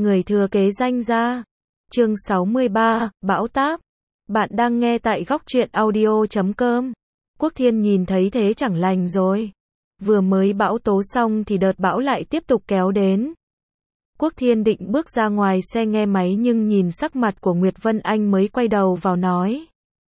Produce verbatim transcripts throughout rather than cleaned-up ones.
Người thừa kế danh gia. Chương sáu mươi ba, Bão táp. Bạn đang nghe tại góc truyện audio chấm com. Quốc Thiên nhìn thấy thế chẳng lành rồi. Vừa mới bão tố xong thì đợt bão lại tiếp tục kéo đến. Quốc Thiên định bước ra ngoài xe nghe máy nhưng nhìn sắc mặt của Nguyệt Vân Anh mới quay đầu vào nói.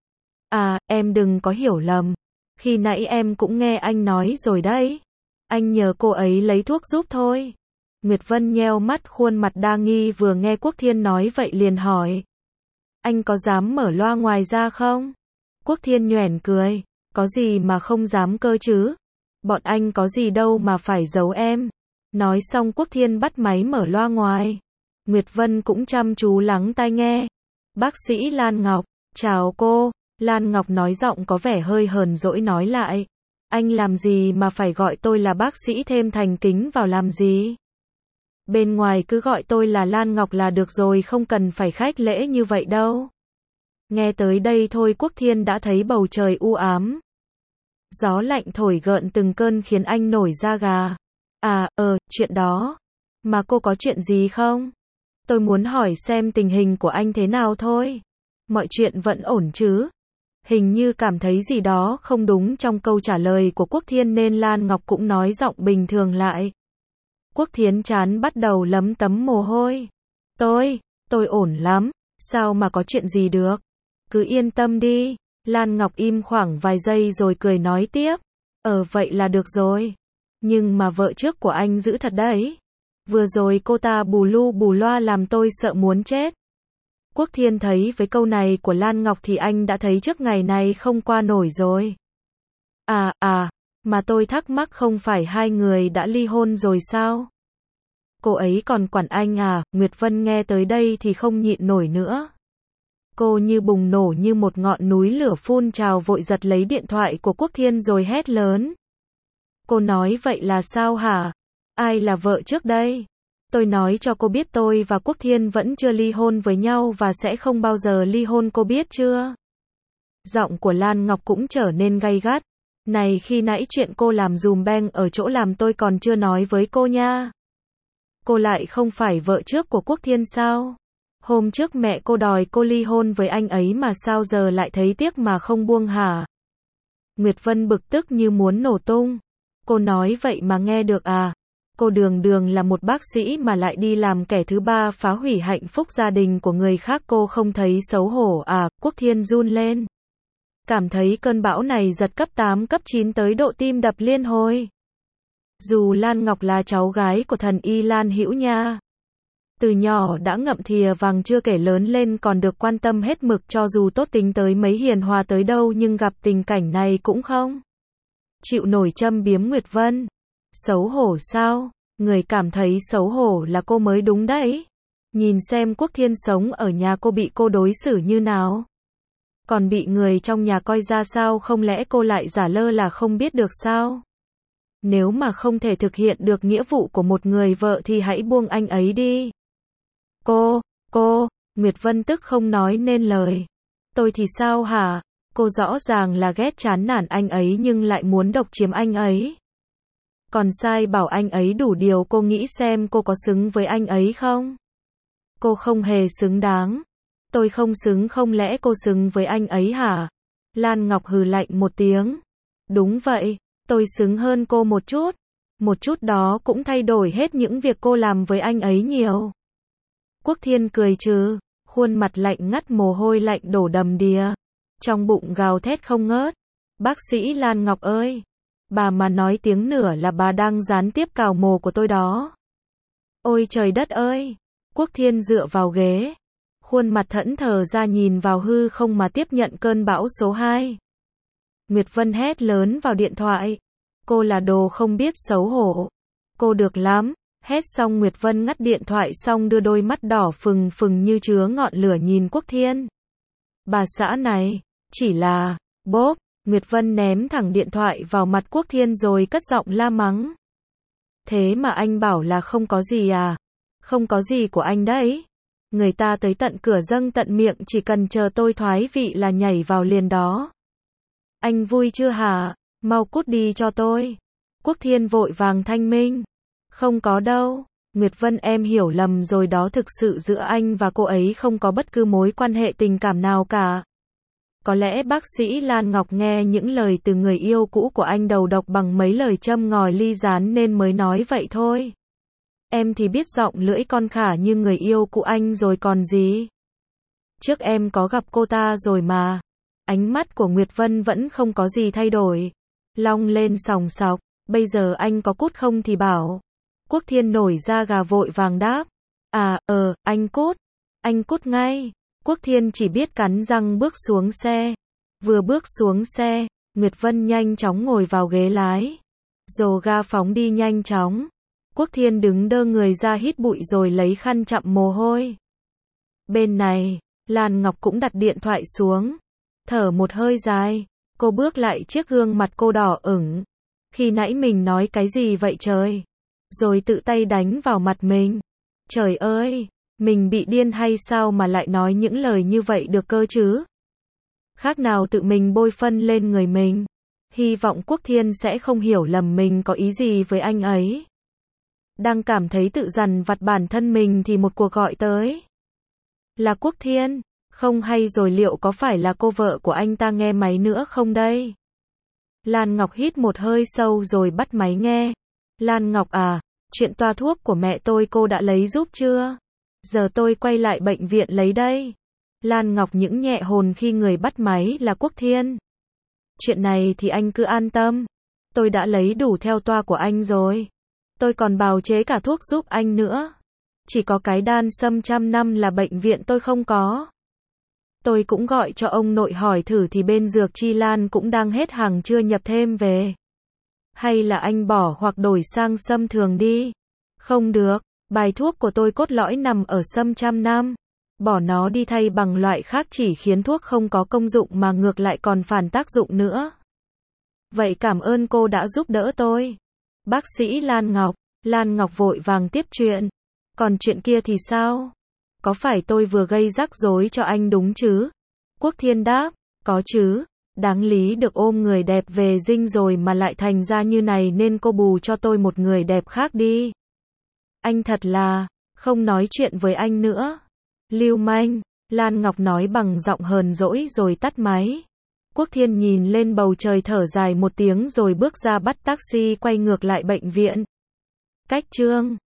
À, em đừng có hiểu lầm. Khi nãy em cũng nghe anh nói rồi đấy. Anh nhờ cô ấy lấy thuốc giúp thôi. Nguyệt Vân nheo mắt khuôn mặt đa nghi vừa nghe Quốc Thiên nói vậy liền hỏi. Anh có dám mở loa ngoài ra không? Quốc Thiên nhoẻn cười. Có gì mà không dám cơ chứ? Bọn anh có gì đâu mà phải giấu em. Nói xong Quốc Thiên bắt máy mở loa ngoài. Nguyệt Vân cũng chăm chú lắng tai nghe. Bác sĩ Lan Ngọc, chào cô. Lan Ngọc nói giọng có vẻ hơi hờn dỗi nói lại. Anh làm gì mà phải gọi tôi là bác sĩ thêm thành kính vào làm gì? Bên ngoài cứ gọi tôi là Lan Ngọc là được rồi, không cần phải khách lễ như vậy đâu. Nghe tới đây thôi Quốc Thiên đã thấy bầu trời u ám. Gió lạnh thổi gợn từng cơn khiến anh nổi da gà. À, ờ, chuyện đó. Mà cô có chuyện gì không? Tôi muốn hỏi xem tình hình của anh thế nào thôi. Mọi chuyện vẫn ổn chứ? Hình như cảm thấy gì đó không đúng trong câu trả lời của Quốc Thiên nên Lan Ngọc cũng nói giọng bình thường lại. Quốc Thiên chán bắt đầu lấm tấm mồ hôi. Tôi, tôi ổn lắm, sao mà có chuyện gì được? Cứ yên tâm đi. Lan Ngọc im khoảng vài giây rồi cười nói tiếp. Ờ vậy là được rồi. Nhưng mà vợ trước của anh dữ thật đấy. Vừa rồi cô ta bù lu bù loa làm tôi sợ muốn chết. Quốc Thiên thấy với câu này của Lan Ngọc thì anh đã thấy trước ngày này không qua nổi rồi. À, à, mà tôi thắc mắc không phải hai người đã ly hôn rồi sao? Cô ấy còn quản anh à? Nguyệt Vân nghe tới đây thì không nhịn nổi nữa. Cô như bùng nổ như một ngọn núi lửa phun trào vội giật lấy điện thoại của Quốc Thiên rồi hét lớn. Cô nói vậy là sao hả? Ai là vợ trước đây? Tôi nói cho cô biết tôi và Quốc Thiên vẫn chưa ly hôn với nhau và sẽ không bao giờ ly hôn, cô biết chưa? Giọng của Lan Ngọc cũng trở nên gay gắt. Này, khi nãy chuyện cô làm dùm beng ở chỗ làm tôi còn chưa nói với cô nha. Cô lại không phải vợ trước của Quốc Thiên sao? Hôm trước mẹ cô đòi cô ly hôn với anh ấy mà sao giờ lại thấy tiếc mà không buông hả? Nguyệt Vân bực tức như muốn nổ tung. Cô nói vậy mà nghe được à? Cô đường đường là một bác sĩ mà lại đi làm kẻ thứ ba phá hủy hạnh phúc gia đình của người khác, cô không thấy xấu hổ à? Quốc Thiên run lên. Cảm thấy cơn bão này giật cấp tám cấp chín tới độ tim đập liên hồi. Dù Lan Ngọc là cháu gái của thần y Lan Hữu nha. Từ nhỏ đã ngậm thìa vàng chưa kể lớn lên còn được quan tâm hết mực, cho dù tốt tính tới mấy hiền hòa tới đâu nhưng gặp tình cảnh này cũng không chịu nổi châm biếm Nguyệt Vân. Xấu hổ sao? Người cảm thấy xấu hổ là cô mới đúng đấy. Nhìn xem Quốc Thiên sống ở nhà cô bị cô đối xử như nào. Còn bị người trong nhà coi ra sao, không lẽ cô lại giả lơ là không biết được sao? Nếu mà không thể thực hiện được nghĩa vụ của một người vợ thì hãy buông anh ấy đi. Cô, cô, Nguyệt Vân tức không nói nên lời. Tôi thì sao hả? Cô rõ ràng là ghét chán nản anh ấy nhưng lại muốn độc chiếm anh ấy. Còn sai bảo anh ấy đủ điều, cô nghĩ xem cô có xứng với anh ấy không? Cô không hề xứng đáng. Tôi không xứng, không lẽ cô xứng với anh ấy hả? Lan Ngọc hừ lạnh một tiếng. Đúng vậy, tôi xứng hơn cô một chút. Một chút đó cũng thay đổi hết những việc cô làm với anh ấy nhiều. Quốc Thiên cười trừ, khuôn mặt lạnh ngắt, mồ hôi lạnh đổ đầm đìa. Trong bụng gào thét không ngớt. Bác sĩ Lan Ngọc ơi! Bà mà nói tiếng nửa là bà đang gián tiếp cào mồ của tôi đó. Ôi trời đất ơi! Quốc Thiên dựa vào ghế. Khuôn mặt thẫn thờ ra nhìn vào hư không mà tiếp nhận cơn bão số hai. Nguyệt Vân hét lớn vào điện thoại. Cô là đồ không biết xấu hổ. Cô được lắm. Hét xong Nguyệt Vân ngắt điện thoại xong đưa đôi mắt đỏ phừng phừng như chứa ngọn lửa nhìn Quốc Thiên. Bà xã này, chỉ là, bốp, Nguyệt Vân ném thẳng điện thoại vào mặt Quốc Thiên rồi cất giọng la mắng. Thế mà anh bảo là không có gì à? Không có gì của anh đấy. Người ta tới tận cửa dâng tận miệng, chỉ cần chờ tôi thoái vị là nhảy vào liền đó. Anh vui chưa hả? Mau cút đi cho tôi. Quốc Thiên vội vàng thanh minh. Không có đâu. Nguyệt Vân em hiểu lầm rồi đó, thực sự giữa anh và cô ấy không có bất cứ mối quan hệ tình cảm nào cả. Có lẽ bác sĩ Lan Ngọc nghe những lời từ người yêu cũ của anh đầu độc bằng mấy lời châm ngòi ly gián nên mới nói vậy thôi. Em thì biết giọng lưỡi con khả như người yêu cũ anh rồi còn gì. Trước em có gặp cô ta rồi mà. Ánh mắt của Nguyệt Vân vẫn không có gì thay đổi. Long lên sòng sọc, bây giờ anh có cút không thì bảo. Quốc Thiên nổi da gà vội vàng đáp. À, ờ, anh cút. Anh cút ngay. Quốc Thiên chỉ biết cắn răng bước xuống xe. Vừa bước xuống xe, Nguyệt Vân nhanh chóng ngồi vào ghế lái. Dồ ga phóng đi nhanh chóng. Quốc Thiên đứng đơ người ra hít bụi rồi lấy khăn chặm mồ hôi. Bên này, Lan Ngọc cũng đặt điện thoại xuống. Thở một hơi dài, cô bước lại chiếc gương mặt cô đỏ ửng. Khi nãy mình nói cái gì vậy trời? Rồi tự tay đánh vào mặt mình. Trời ơi, mình bị điên hay sao mà lại nói những lời như vậy được cơ chứ? Khác nào tự mình bôi phân lên người mình. Hy vọng Quốc Thiên sẽ không hiểu lầm mình có ý gì với anh ấy. Đang cảm thấy tự dằn vặt bản thân mình thì một cuộc gọi tới. Là Quốc Thiên, không hay rồi, liệu có phải là cô vợ của anh ta nghe máy nữa không đây? Lan Ngọc hít một hơi sâu rồi bắt máy nghe. Lan Ngọc à, chuyện toa thuốc của mẹ tôi cô đã lấy giúp chưa? Giờ tôi quay lại bệnh viện lấy đây. Lan Ngọc những nhẹ hồn khi người bắt máy là Quốc Thiên. Chuyện này thì anh cứ an tâm. Tôi đã lấy đủ theo toa của anh rồi. Tôi còn bào chế cả thuốc giúp anh nữa. Chỉ có cái đan sâm trăm năm là bệnh viện tôi không có. Tôi cũng gọi cho ông nội hỏi thử thì bên Dược Chi Lan cũng đang hết hàng chưa nhập thêm về. Hay là anh bỏ hoặc đổi sang sâm thường đi. Không được, bài thuốc của tôi cốt lõi nằm ở sâm trăm năm. Bỏ nó đi thay bằng loại khác chỉ khiến thuốc không có công dụng mà ngược lại còn phản tác dụng nữa. Vậy cảm ơn cô đã giúp đỡ tôi. Bác sĩ Lan Ngọc. Lan Ngọc vội vàng tiếp chuyện. Còn chuyện kia thì sao? Có phải tôi vừa gây rắc rối cho anh đúng chứ? Quốc Thiên đáp. Có chứ. Đáng lý được ôm người đẹp về dinh rồi mà lại thành ra như này nên cô bù cho tôi một người đẹp khác đi. Anh thật là không nói chuyện với anh nữa. Lưu manh. Lan Ngọc nói bằng giọng hờn dỗi rồi tắt máy. Quốc Thiên nhìn lên bầu trời thở dài một tiếng rồi bước ra bắt taxi quay ngược lại bệnh viện. Cách chương